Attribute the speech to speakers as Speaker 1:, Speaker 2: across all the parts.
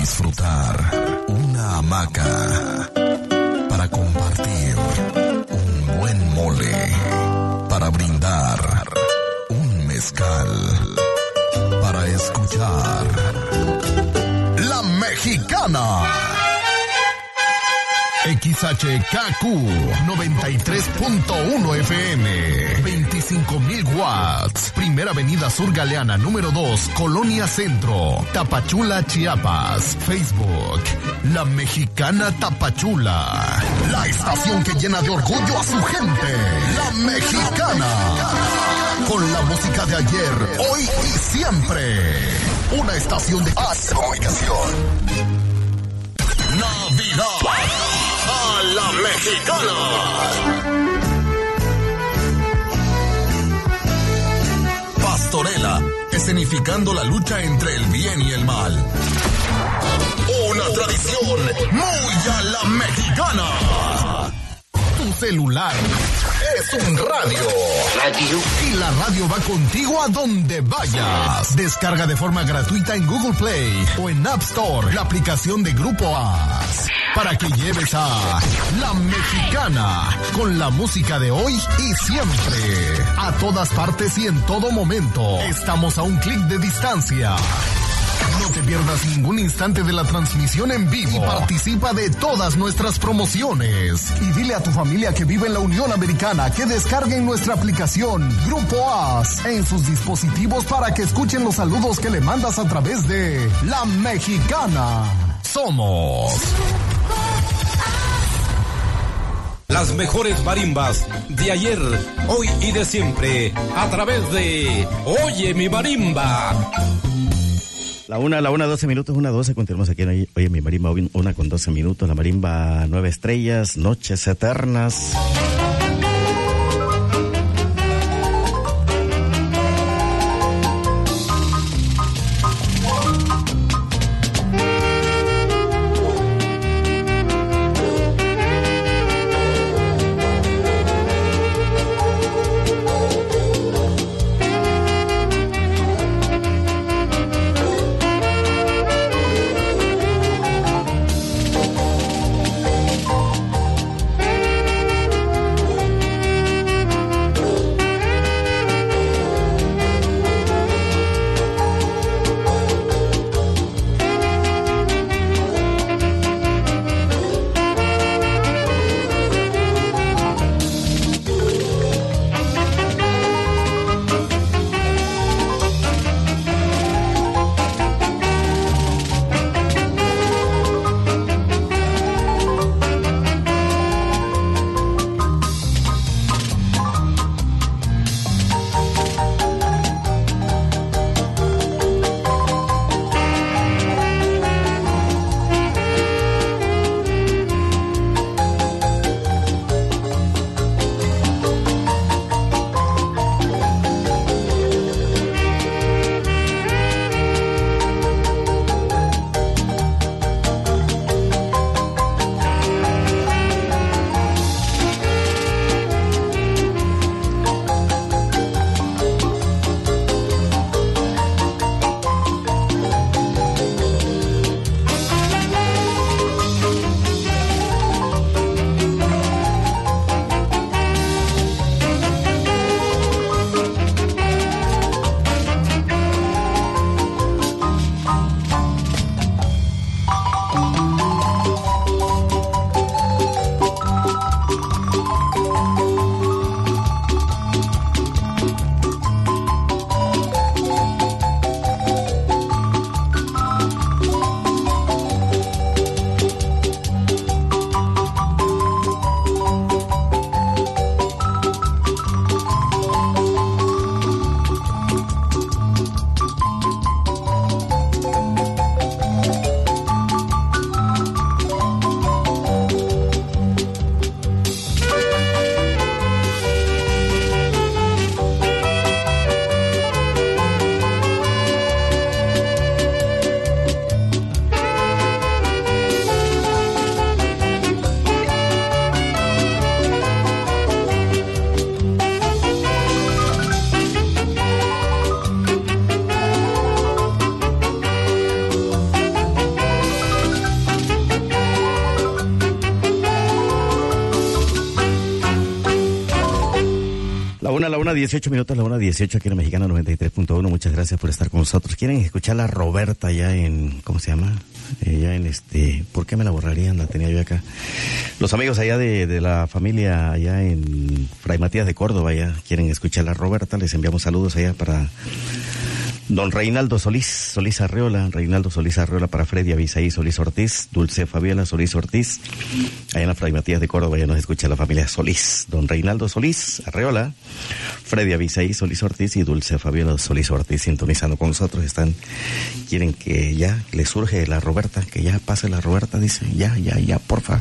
Speaker 1: disfrutar, una hamaca para compartir, un buen mole para brindar, un mezcal para escuchar. La Mexicana. XHKQ 93.1 FM, 25,000 watts. Primera Avenida Sur Galeana, número 2, Colonia Centro, Tapachula, Chiapas. Facebook, La Mexicana Tapachula. La estación que llena de orgullo a su gente. La Mexicana. Con la música de ayer, hoy y siempre. Una estación de comunicación. Navidad a la Mexicana. Pastorela, escenificando la lucha entre el bien y el mal. Una tradición muy a la Mexicana. Tu celular es un radio. Y la radio va contigo a donde vayas. Descarga de forma gratuita en Google Play o en App Store la aplicación de Grupo A. Para que lleves a La Mexicana con la música de hoy y siempre. A todas partes y en todo momento. Estamos a un clic de distancia. No te pierdas ningún instante de la transmisión en vivo. Y participa de todas nuestras promociones. Y dile a tu familia que vive en la Unión Americana que descarguen nuestra aplicación Grupo AS en sus dispositivos para que escuchen los saludos que le mandas a través de La Mexicana. Somos
Speaker 2: las mejores marimbas de ayer, hoy y de siempre, a través de Oye mi Marimba.
Speaker 3: La una, 12 minutos, 1:12, continuamos aquí en Oye mi Marimba, 1:12 minutos, la marimba 9 estrellas, noches eternas. 1:18 minutos, la 1:18 aquí en la Mexicana 93.1. Muchas gracias por estar con nosotros. ¿Quieren escuchar la Roberta ya en, ¿cómo se llama? Ya en ¿por qué me la borrarían? La tenía yo acá. Los amigos allá de la familia allá en Fray Matías de Córdoba ya quieren escuchar la Roberta. Les enviamos saludos allá para don Reinaldo Solís Arreola, Reinaldo Solís Arreola, para Freddy Abisaí Solís Ortiz, Dulce Fabiola Solís Ortiz, allá en la Fray Matías de Córdoba ya nos escucha la familia Solís, don Reinaldo Solís Arreola, Freddy Abisaí Solís Ortiz y Dulce Fabiola Solís Ortiz sintonizando con nosotros. Quieren que ya le surge la Roberta, que ya pase la Roberta, dice, ya, porfa.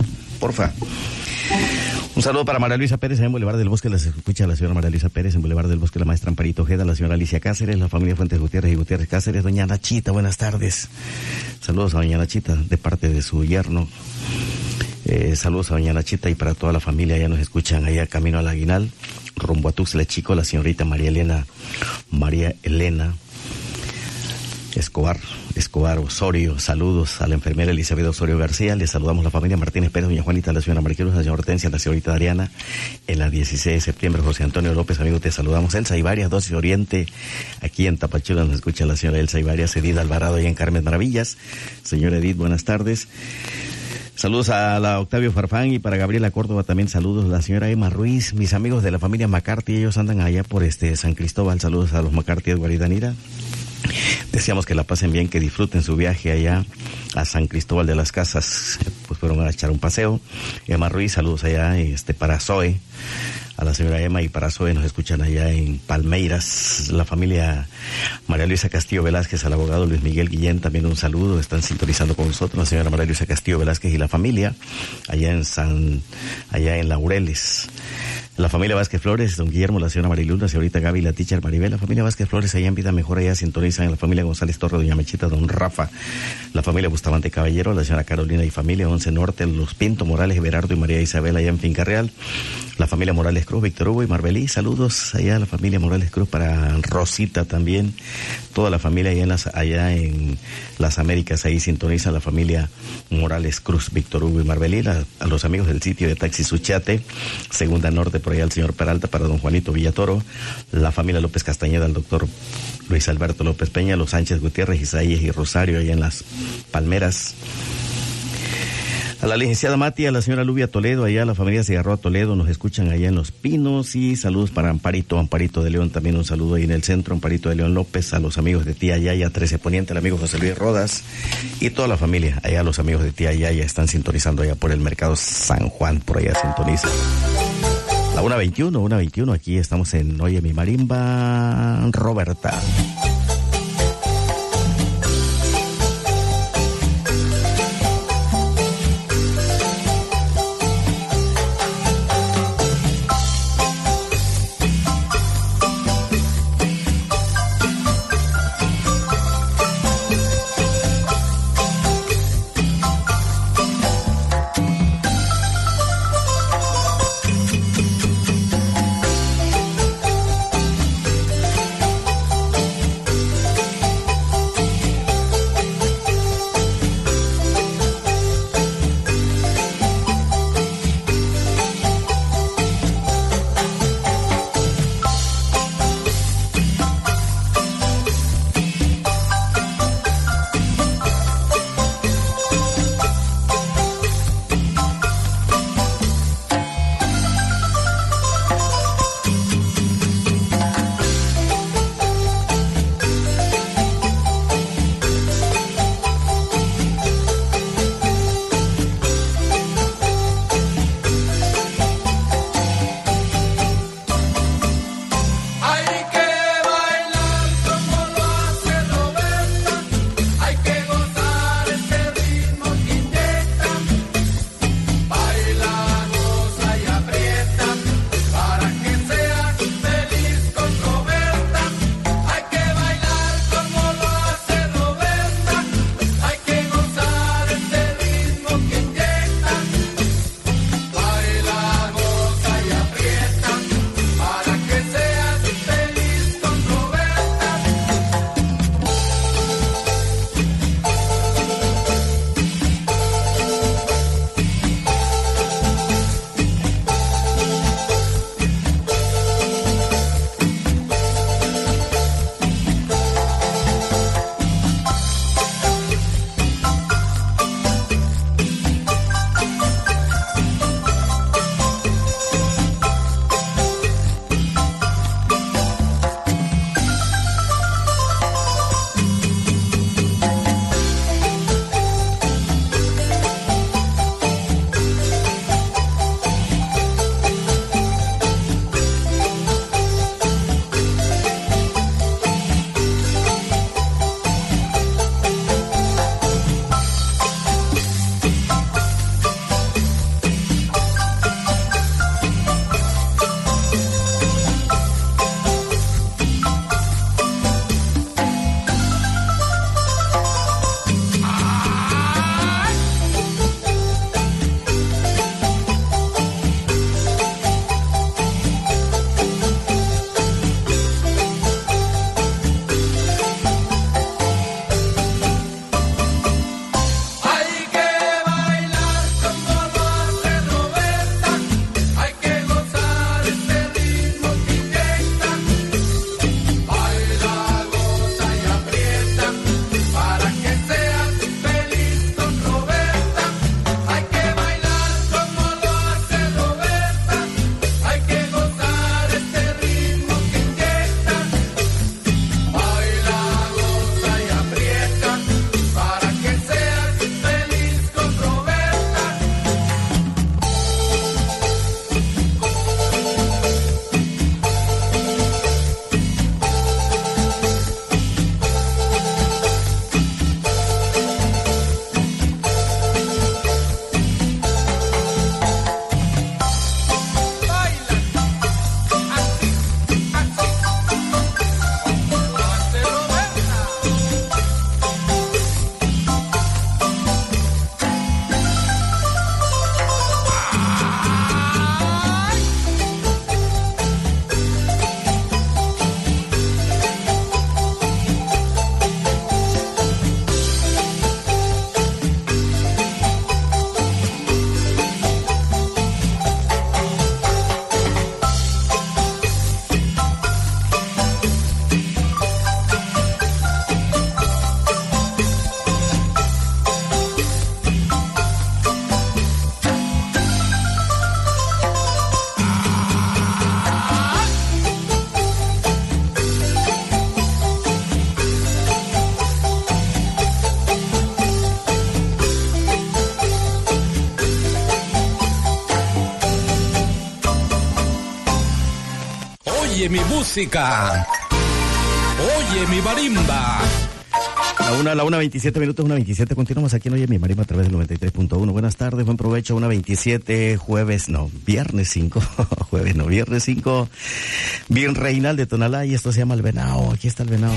Speaker 3: Un saludo para María Luisa Pérez en Boulevard del Bosque, las escucha la señora María Luisa Pérez en Boulevard del Bosque, la maestra Amparito Ojeda, la señora Alicia Cáceres, la familia Fuentes Gutiérrez y Gutiérrez Cáceres, doña Nachita, buenas tardes. Saludos a doña Nachita de parte de su yerno. Saludos a doña Nachita y para toda la familia, ya nos escuchan allá camino al Aguinal, rumbo a Tuxtla Chico, la señorita María Elena Escobar Osorio, saludos a la enfermera Elizabeth Osorio García, les saludamos la familia Martínez Pérez, doña Juanita, la señora Mariqueros, la señora Hortensia, la señorita Adriana, en la 16 de septiembre, José Antonio López, amigo, te saludamos, Elsa Ibarias, 12 Oriente, aquí en Tapachula nos escucha la señora Elsa Ibarias, Edith Alvarado, allá en Carmen Maravillas, señora Edith, buenas tardes. Saludos a la Octavio Farfán y para Gabriela Córdoba también saludos, la señora Emma Ruiz, mis amigos de la familia McCarthy, ellos andan allá por San Cristóbal, saludos a los McCarthy, Edward y Danira. Deseamos que la pasen bien, que disfruten su viaje allá a San Cristóbal de las Casas, pues fueron a echar un paseo. Emma Ruiz, saludos allá, para Zoe, a la señora Emma y para Zoe nos escuchan allá en Palmeiras, la familia María Luisa Castillo Velázquez, al abogado Luis Miguel Guillén, también un saludo, están sintonizando con nosotros, la señora María Luisa Castillo Velázquez y la familia, allá en Laureles. La familia Vázquez Flores, don Guillermo, la señora Mariluz, la señorita Gaby, la teacher Maribel, la familia Vázquez Flores allá en Vida Mejor, allá sintonizan, la familia González Torre, doña Mechita, don Rafa, la familia Bustamante Caballero, la señora Carolina y familia, 11 Norte, los Pinto, Morales, Everardo y María Isabel allá en Finca Real, la familia Morales Cruz, Víctor Hugo y Marbelí, saludos allá a la familia Morales Cruz, para Rosita también, toda la familia allá en las Américas, ahí sintonizan la familia Morales Cruz, Víctor Hugo y Marbelí, a los amigos del sitio de Taxi Suchate, Segunda Norte, por allá el señor Peralta, para don Juanito Villatoro, la familia López Castañeda, el doctor Luis Alberto López Peña, los Sánchez Gutiérrez, Isaías y Rosario, allá en las Palmeras. A la licenciada Mati, a la señora Lubia Toledo, allá a la familia Cigarroa Toledo, nos escuchan allá en Los Pinos, y saludos para Amparito de León, también un saludo ahí en el centro, Amparito de León López, a los amigos de Tía Yaya, 13 Poniente, el amigo José Luis Rodas, y toda la familia, allá los amigos de Tía Yaya están sintonizando allá por el mercado San Juan, por allá sintonizan. La 1:21, aquí estamos en Oye mi Marimba, Roberta.
Speaker 2: Oye mi música. Oye mi marimba.
Speaker 3: La 1:27 minutos, 1:27. Continuamos aquí en Oye mi marimba a través del 93.1. Buenas tardes, buen provecho. 1:27, viernes 5. Viernes 5. Bien Reinal de Tonalá y esto se llama El Venao. Aquí está el Venao.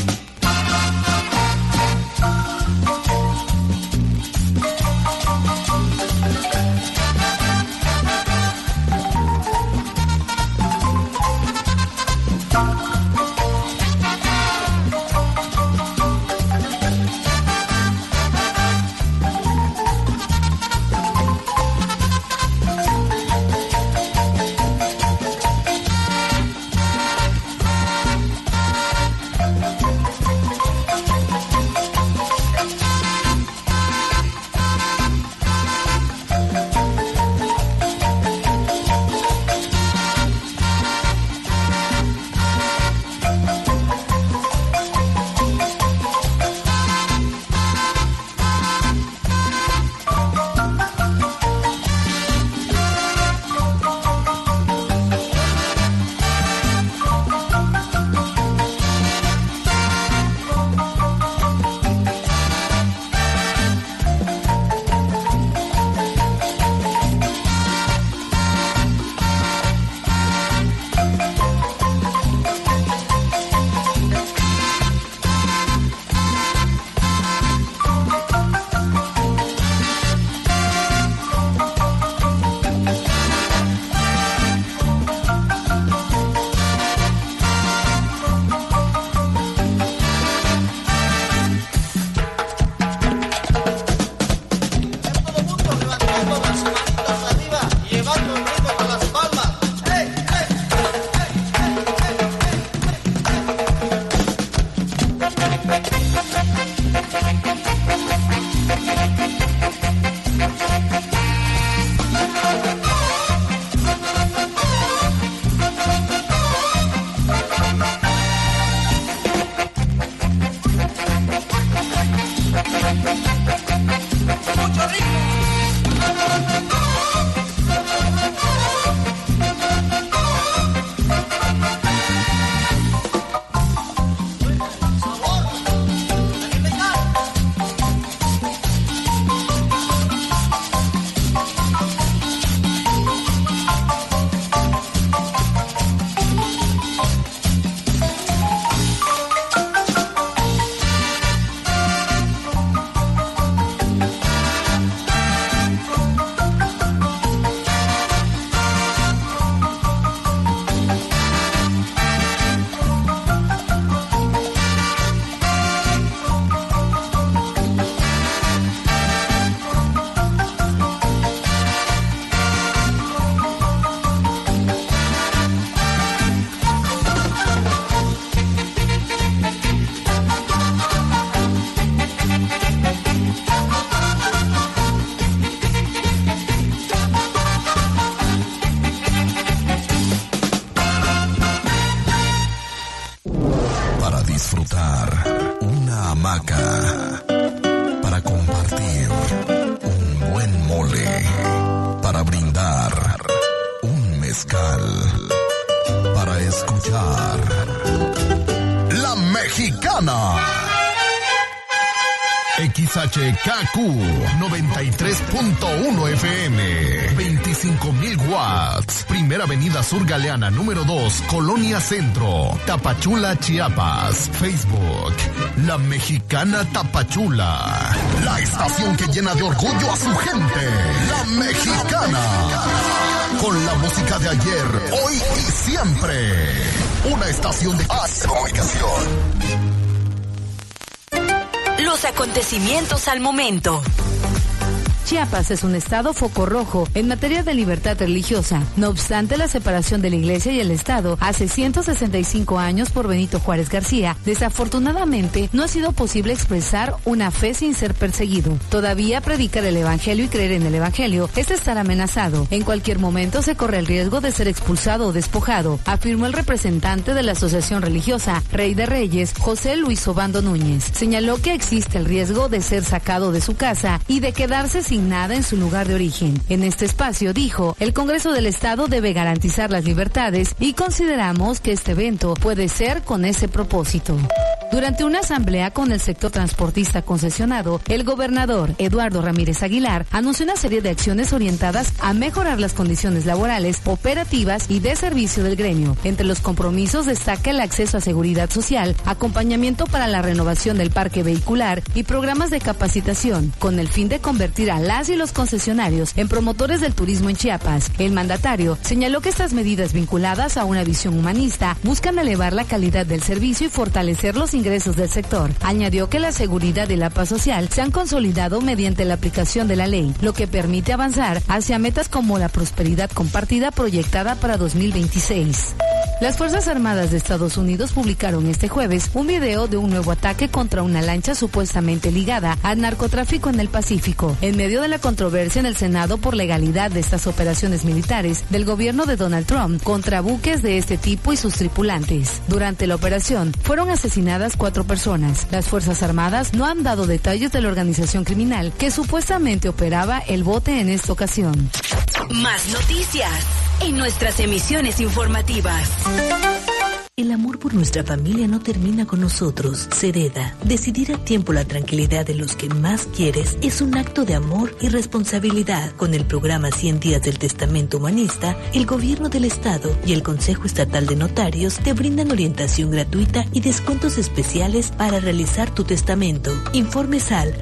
Speaker 1: XHKQ 93.1 FM, 25,000 watts. Primera Avenida Sur Galeana, número 2, Colonia Centro, Tapachula, Chiapas. Facebook, La Mexicana Tapachula. La estación que llena de orgullo a su gente. La Mexicana. Con la música de ayer, hoy y siempre. Una estación de comunicación.
Speaker 4: Los acontecimientos al momento.
Speaker 5: Chiapas es un estado foco rojo en materia de libertad religiosa. No obstante la separación de la Iglesia y el Estado hace 165 años por Benito Juárez García, desafortunadamente no ha sido posible expresar una fe sin ser perseguido. Todavía predicar el Evangelio y creer en el Evangelio es estar amenazado. En cualquier momento se corre el riesgo de ser expulsado o despojado, afirmó el representante de la Asociación Religiosa Rey de Reyes, José Luis Obando Núñez. Señaló que existe el riesgo de ser sacado de su casa y de quedarse sin sin nada en su lugar de origen. En este espacio dijo, el Congreso del Estado debe garantizar las libertades y consideramos que este evento puede ser con ese propósito. Durante una asamblea con el sector transportista concesionado, el gobernador Eduardo Ramírez Aguilar anunció una serie de acciones orientadas a mejorar las condiciones laborales, operativas y de servicio del gremio. Entre los compromisos destaca el acceso a seguridad social, acompañamiento para la renovación del parque vehicular y programas de capacitación, con el fin de convertir a las y los concesionarios en promotores del turismo en Chiapas. El mandatario señaló que estas medidas vinculadas a una visión humanista buscan elevar la calidad del servicio y fortalecer los ingresos del sector. Añadió que la seguridad y la paz social se han consolidado mediante la aplicación de la ley, lo que permite avanzar hacia metas como la prosperidad compartida proyectada para 2026. Las Fuerzas Armadas de Estados Unidos publicaron este jueves un video de un nuevo ataque contra una lancha supuestamente ligada al narcotráfico en el Pacífico, en medio de la controversia en el Senado por legalidad de estas operaciones militares del gobierno de Donald Trump contra buques de este tipo y sus tripulantes. Durante la operación fueron asesinadas 4 personas. Las Fuerzas Armadas no han dado detalles de la organización criminal que supuestamente operaba el bote en esta ocasión.
Speaker 4: Más noticias en nuestras emisiones informativas.
Speaker 6: El amor por nuestra familia no termina con nosotros, se hereda. Decidir a tiempo la tranquilidad de los que más quieres es un acto de amor y responsabilidad. Con el programa 100 días del testamento humanista, el Gobierno del Estado y el Consejo Estatal de Notarios te brindan orientación gratuita y descuentos especiales para realizar tu testamento. Informes al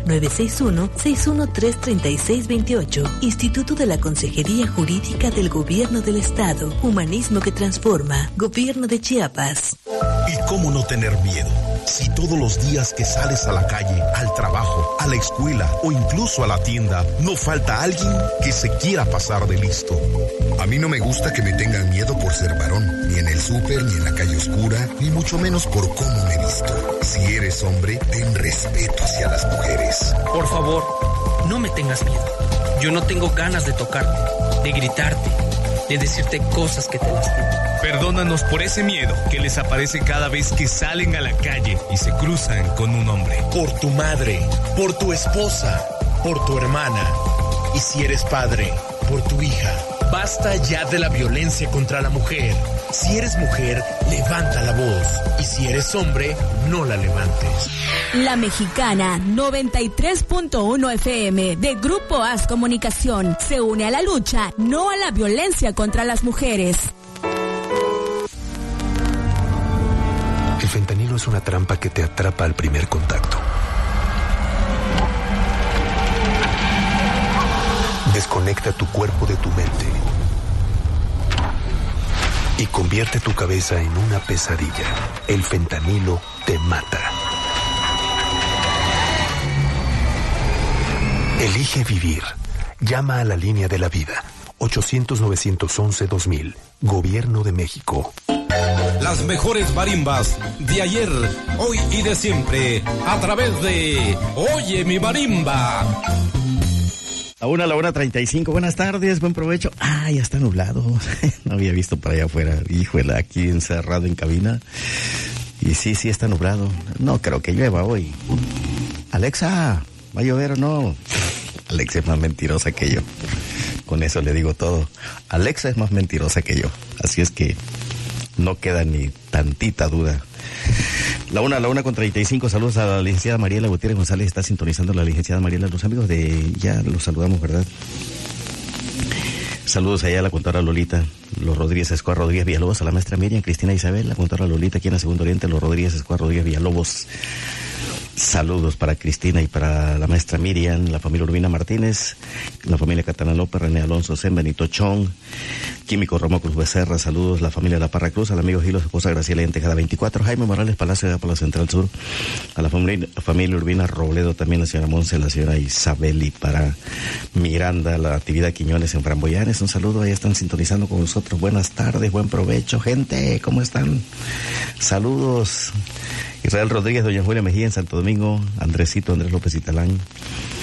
Speaker 6: 961-613-3628. Instituto de la Consejería Jurídica del Gobierno del Estado. Humanismo que transforma. Gobierno de Chiapas.
Speaker 7: ¿Y cómo no tener miedo? Si todos los días que sales a la calle, al trabajo, a la escuela o incluso a la tienda, no falta alguien que se quiera pasar de listo.
Speaker 1: A mí no me gusta que me tengan miedo por ser varón, ni en el súper, ni en la calle oscura, ni mucho menos por cómo me visto. Si eres hombre, ten respeto hacia las mujeres.
Speaker 8: Por favor, no me tengas miedo. Yo no tengo ganas de tocarte, de gritarte, de decirte cosas que te lastiman.
Speaker 9: Perdónanos por ese miedo que les aparece cada vez que salen a la calle y se cruzan con un hombre.
Speaker 7: Por tu madre, por tu esposa, por tu hermana. Y si eres padre, por tu hija. Basta ya de la violencia contra la mujer. Si eres mujer, levanta la voz. Y si eres hombre, no la levantes.
Speaker 10: La Mexicana 93.1 FM de Grupo AS Comunicación se une a la lucha, no a la violencia contra las mujeres.
Speaker 11: El fentanilo es una trampa que te atrapa al primer contacto. Desconecta tu cuerpo de tu mente y convierte tu cabeza en una pesadilla. El fentanilo te mata. Elige vivir. Llama a la línea de la vida. 800-911-2000. Gobierno de México.
Speaker 2: Las mejores marimbas de ayer, hoy y de siempre, a través de Oye mi marimba.
Speaker 3: A la 1:35, buenas tardes, buen provecho. Ya está nublado. No había visto para allá afuera. Híjole, aquí encerrado en cabina. Y sí, está nublado. No creo que llueva hoy. Alexa, ¿va a llover o no? Alexa es más mentirosa que yo. Con eso le digo todo. Alexa es más mentirosa que yo. Así es que no queda ni tantita duda. La 1:35, saludos a la licenciada Mariela Gutiérrez González, está sintonizando la licenciada Mariela, los amigos de, ya los saludamos, ¿verdad? Saludos allá a la contadora Lolita, los Rodríguez Escobar Rodríguez Villalobos, a la maestra Miriam, Cristina Isabel, la contadora Lolita aquí en la Segundo Oriente, los Rodríguez Escobar Rodríguez Villalobos. Saludos para Cristina y para la maestra Miriam, la familia Urbina Martínez, la familia Catana López, René Alonso Sen, Benito Chong, Químico Romo Cruz Becerra, saludos la familia La Parra Cruz, al amigo Gilo, su esposa Graciela en Tejada 24, Jaime Morales Palacio de Palacio Central Sur, a la familia Urbina Robledo, también la señora Monse, la señora Isabel, y para Miranda, la actividad Quiñones en Framboyanes, un saludo, ahí están sintonizando con nosotros, buenas tardes, buen provecho, gente, ¿cómo están? Saludos. Israel Rodríguez, doña Julia Mejía en Santo Domingo, Andrés López Italán.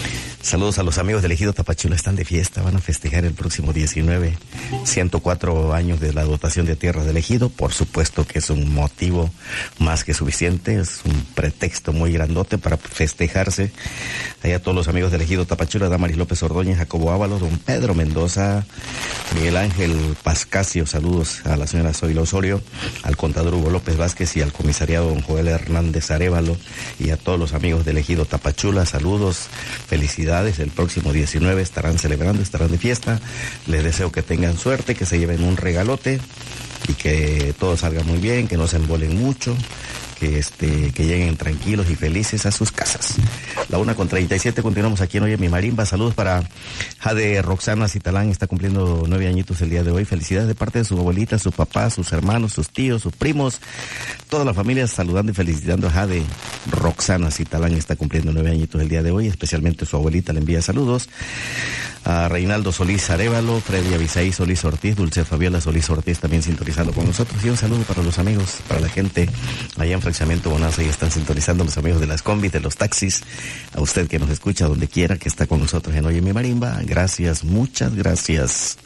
Speaker 3: Saludos a los amigos del Ejido Tapachula, están de fiesta, van a festejar el próximo 19, 104 años de la dotación de tierras del Ejido. Por supuesto que es un motivo más que suficiente, es un pretexto muy grandote para festejarse. Allá todos los amigos del Ejido Tapachula, Damaris López Ordóñez, Jacobo Ábalos, don Pedro Mendoza, Miguel Ángel Pascasio, saludos a la señora Zoila Osorio, al contador Hugo López Vázquez y al comisariado don Joel Hernández Arévalo, y a todos los amigos del Ejido Tapachula, saludos, felicidades. El próximo 19 estarán celebrando, estarán de fiesta. Les deseo que tengan suerte, que se lleven un regalote y que todo salga muy bien, que no se embolen mucho, que lleguen tranquilos y felices a sus casas. La 1:37, continuamos aquí en Oye Mi Marimba. Saludos para Jade Roxana Citalán, está cumpliendo 9 añitos el día de hoy. Felicidades de parte de su abuelita, su papá, sus hermanos, sus tíos, sus primos, toda la familia saludando y felicitando a Jade Roxana Citalán, está cumpliendo 9 añitos el día de hoy, especialmente su abuelita le envía saludos. A Reinaldo Solís Arévalo, Freddy Abisaí Solís Ortiz, Dulce Fabiola Solís Ortiz también sintonizando con nosotros, y un saludo para los amigos, para la gente allá en Fraccionamiento Bonanza, y están sintonizando los amigos de las combis, de los taxis, a usted que nos escucha donde quiera, que está con nosotros en Oye Mi Marimba, gracias, muchas gracias.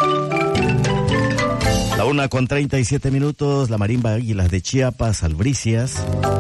Speaker 3: La 1:37, la Marimba Águilas de Chiapas, Albricias.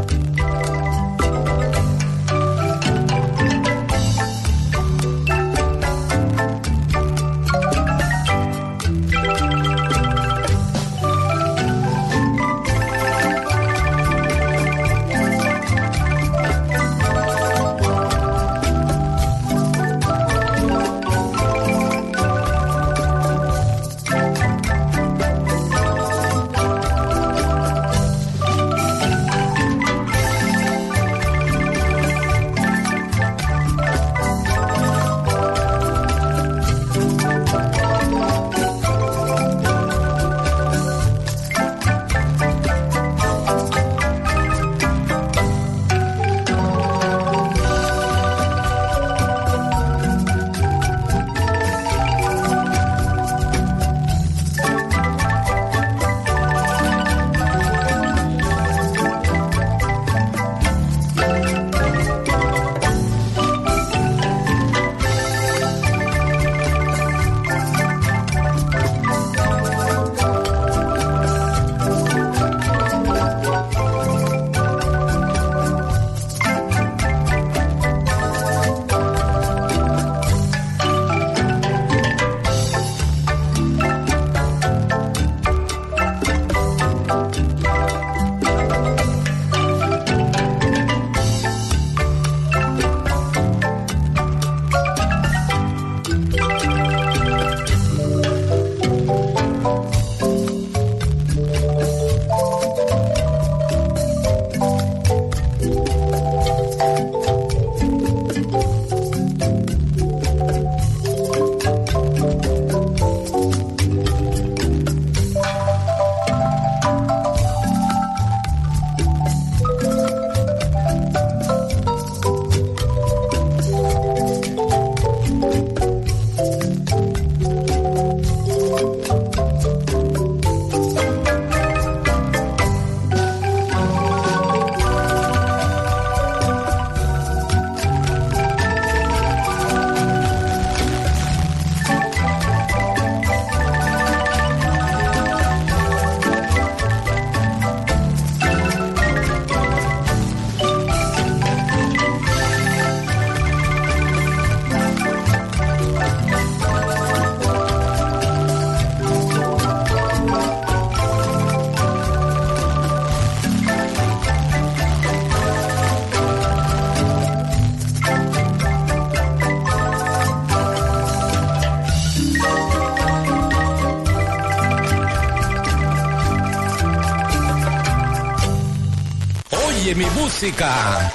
Speaker 2: Oye mi música,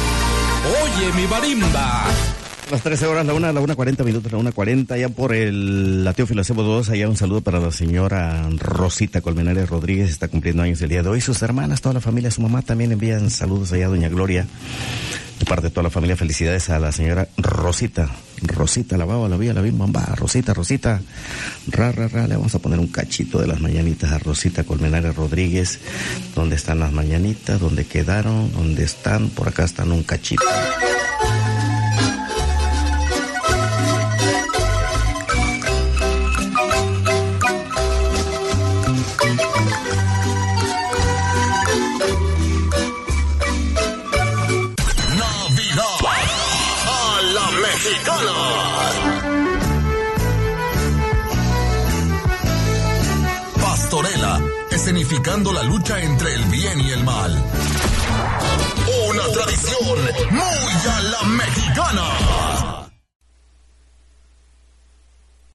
Speaker 2: oye mi marimba.
Speaker 3: Las 13 horas, la 1:40, la 1:40, ya por la Teófilo Acebo 2, allá un saludo para la señora Rosita Colmenares Rodríguez, está cumpliendo años el día de hoy. Sus hermanas, toda la familia, su mamá también envían saludos allá a doña Gloria. De parte de toda la familia, felicidades a la señora Rosita, la baba, la vía, la bim, bamba, Rosita, le vamos a poner un cachito de las mañanitas a Rosita Colmenares Rodríguez. ¿Dónde están las mañanitas? ¿Dónde quedaron? ¿Dónde están? Por acá están un cachito.
Speaker 1: mexicana. Pastorela, escenificando la lucha entre el bien y el mal. Una tradición muy a la mexicana.